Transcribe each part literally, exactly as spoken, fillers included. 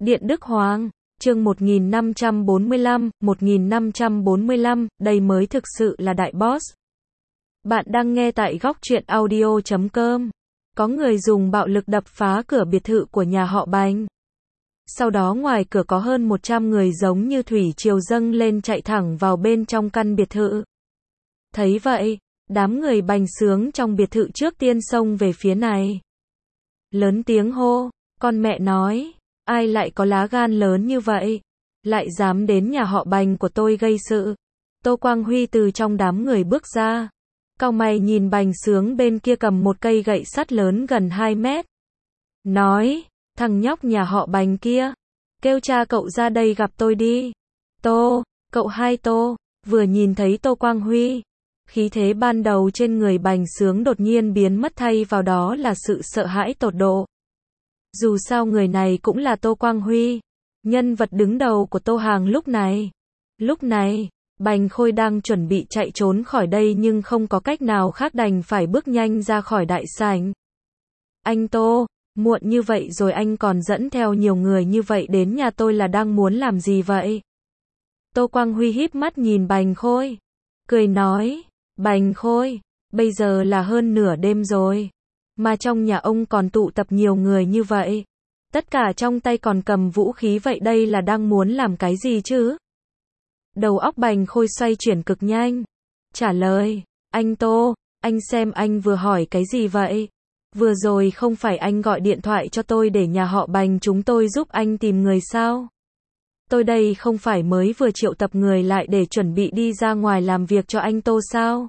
Điện Đức Hoàng, chương một nghìn năm trăm bốn mươi lăm, một nghìn năm trăm bốn mươi lăm, đây mới thực sự là đại boss. Bạn đang nghe tại góc truyện audio chấm com. Có người dùng bạo lực đập phá cửa biệt thự của nhà họ Bành. Sau đó ngoài cửa có hơn một trăm người giống như thủy triều dâng lên chạy thẳng vào bên trong căn biệt thự. Thấy vậy, đám người Bành Sướng trong biệt thự trước tiên xông về phía này. Lớn tiếng hô, con mẹ nói, ai lại có lá gan lớn như vậy, lại dám đến nhà họ Bành của tôi gây sự. Tô Quang Huy từ trong đám người bước ra, cau mày nhìn Bành Sướng bên kia cầm một cây gậy sắt lớn gần hai mét. Nói, thằng nhóc nhà họ Bành kia, kêu cha cậu ra đây gặp tôi đi. Tô, cậu hai Tô, vừa nhìn thấy Tô Quang Huy, khí thế ban đầu trên người Bành Sướng đột nhiên biến mất, thay vào đó là sự sợ hãi tột độ. Dù sao người này cũng là Tô Quang Huy, nhân vật đứng đầu của Tô Hàng lúc này. Lúc này, Bành Khôi đang chuẩn bị chạy trốn khỏi đây nhưng không có cách nào khác đành phải bước nhanh ra khỏi đại sảnh. Anh Tô, muộn như vậy rồi anh còn dẫn theo nhiều người như vậy đến nhà tôi là đang muốn làm gì vậy? Tô Quang Huy híp mắt nhìn Bành Khôi, cười nói, Bành Khôi, bây giờ là hơn nửa đêm rồi, mà trong nhà ông còn tụ tập nhiều người như vậy, tất cả trong tay còn cầm vũ khí, vậy đây là đang muốn làm cái gì chứ? Đầu óc Bành Khôi xoay chuyển cực nhanh, trả lời, anh Tô, anh xem anh vừa hỏi cái gì vậy? Vừa rồi không phải anh gọi điện thoại cho tôi để nhà họ Bành chúng tôi giúp anh tìm người sao? Tôi đây không phải mới vừa triệu tập người lại để chuẩn bị đi ra ngoài làm việc cho anh Tô sao?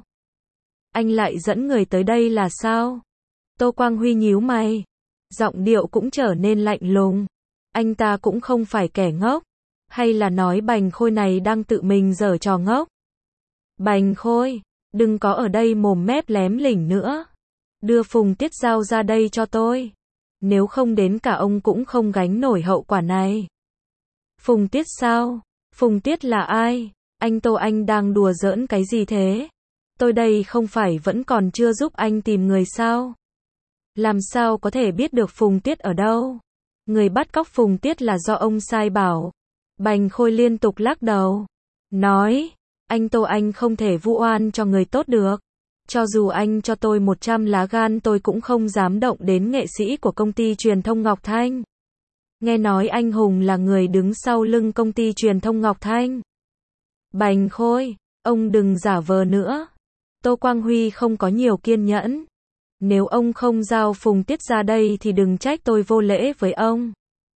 Anh lại dẫn người tới đây là sao? Tô Quang Huy nhíu mày, giọng điệu cũng trở nên lạnh lùng. Anh ta cũng không phải kẻ ngốc, hay là nói Bành Khôi này đang tự mình giở trò ngốc? Bành Khôi, đừng có ở đây mồm mép lém lỉnh nữa. Đưa Phùng Tiết Giao ra đây cho tôi. Nếu không đến cả ông cũng không gánh nổi hậu quả này. Phùng Tiết sao? Phùng Tiết là ai? Anh Tô, anh đang đùa giỡn cái gì thế? Tôi đây không phải vẫn còn chưa giúp anh tìm người sao? Làm sao có thể biết được Phùng Tiết ở đâu? Người bắt cóc Phùng Tiết là do ông sai bảo. Bành Khôi liên tục lắc đầu, nói, anh Tô, anh không thể vu oan cho người tốt được. Cho dù anh cho tôi một trăm lá gan tôi cũng không dám động đến nghệ sĩ của công ty truyền thông Ngọc Thanh. Nghe nói anh Hùng là người đứng sau lưng công ty truyền thông Ngọc Thanh. Bành Khôi, ông đừng giả vờ nữa. Tô Quang Huy không có nhiều kiên nhẫn. Nếu ông không giao Phùng Tiết ra đây thì đừng trách tôi vô lễ với ông.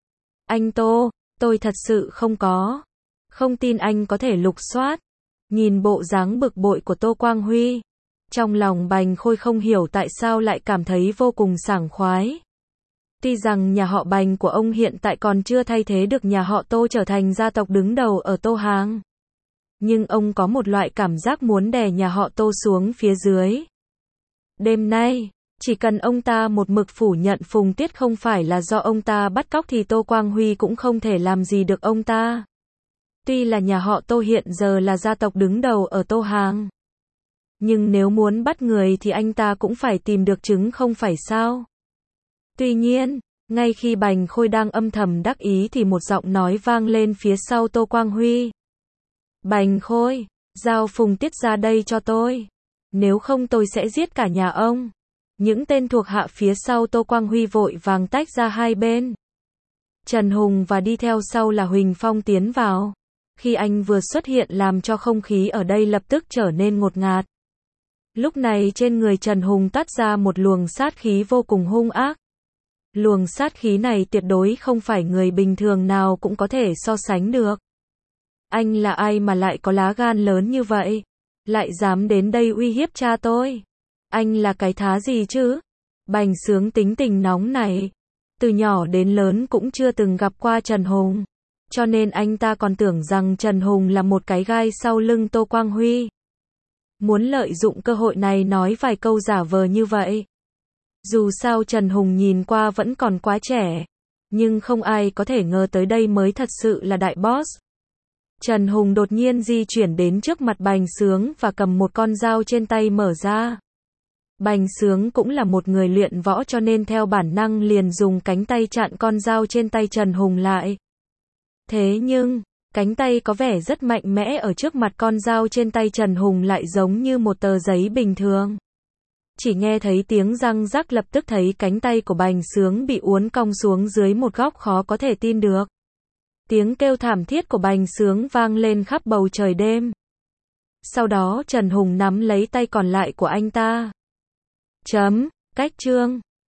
Anh Tô, tôi thật sự không có. Không tin anh có thể lục soát. Nhìn bộ dáng bực bội của Tô Quang Huy, trong lòng Bành Khôi không hiểu tại sao lại cảm thấy vô cùng sảng khoái. Tuy rằng nhà họ Bành của ông hiện tại còn chưa thay thế được nhà họ Tô trở thành gia tộc đứng đầu ở Tô Hàng, nhưng ông có một loại cảm giác muốn đè nhà họ Tô xuống phía dưới. Đêm nay, chỉ cần ông ta một mực phủ nhận Phùng Tiết không phải là do ông ta bắt cóc thì Tô Quang Huy cũng không thể làm gì được ông ta. Tuy là nhà họ Tô hiện giờ là gia tộc đứng đầu ở Tô Hàng, nhưng nếu muốn bắt người thì anh ta cũng phải tìm được chứng không phải sao? Tuy nhiên, ngay khi Bành Khôi đang âm thầm đắc ý thì một giọng nói vang lên phía sau Tô Quang Huy. Bành Khôi, giao Phùng Tiết ra đây cho tôi. Nếu không tôi sẽ giết cả nhà ông. Những tên thuộc hạ phía sau Tô Quang Huy vội vàng tách ra hai bên. Trần Hùng và đi theo sau là Huỳnh Phong tiến vào. Khi anh vừa xuất hiện làm cho không khí ở đây lập tức trở nên ngột ngạt. Lúc này trên người Trần Hùng toát ra một luồng sát khí vô cùng hung ác. Luồng sát khí này tuyệt đối không phải người bình thường nào cũng có thể so sánh được. Anh là ai mà lại có lá gan lớn như vậy? Lại dám đến đây uy hiếp cha tôi? Anh là cái thá gì chứ? Bành Sướng tính tình nóng này, từ nhỏ đến lớn cũng chưa từng gặp qua Trần Hùng, cho nên anh ta còn tưởng rằng Trần Hùng là một cái gai sau lưng Tô Quang Huy. Muốn lợi dụng cơ hội này nói vài câu giả vờ như vậy. Dù sao Trần Hùng nhìn qua vẫn còn quá trẻ, nhưng không ai có thể ngờ tới đây mới thật sự là đại boss. Trần Hùng đột nhiên di chuyển đến trước mặt Bành Sướng và cầm một con dao trên tay mở ra. Bành Sướng cũng là một người luyện võ cho nên theo bản năng liền dùng cánh tay chặn con dao trên tay Trần Hùng lại. Thế nhưng, cánh tay có vẻ rất mạnh mẽ ở trước mặt con dao trên tay Trần Hùng lại giống như một tờ giấy bình thường. Chỉ nghe thấy tiếng răng rắc, lập tức thấy cánh tay của Bành Sướng bị uốn cong xuống dưới một góc khó có thể tin được. Tiếng kêu thảm thiết của Bành Sướng vang lên khắp bầu trời đêm. Sau đó Trần Hùng nắm lấy tay còn lại của anh ta. Chấm, cách chương.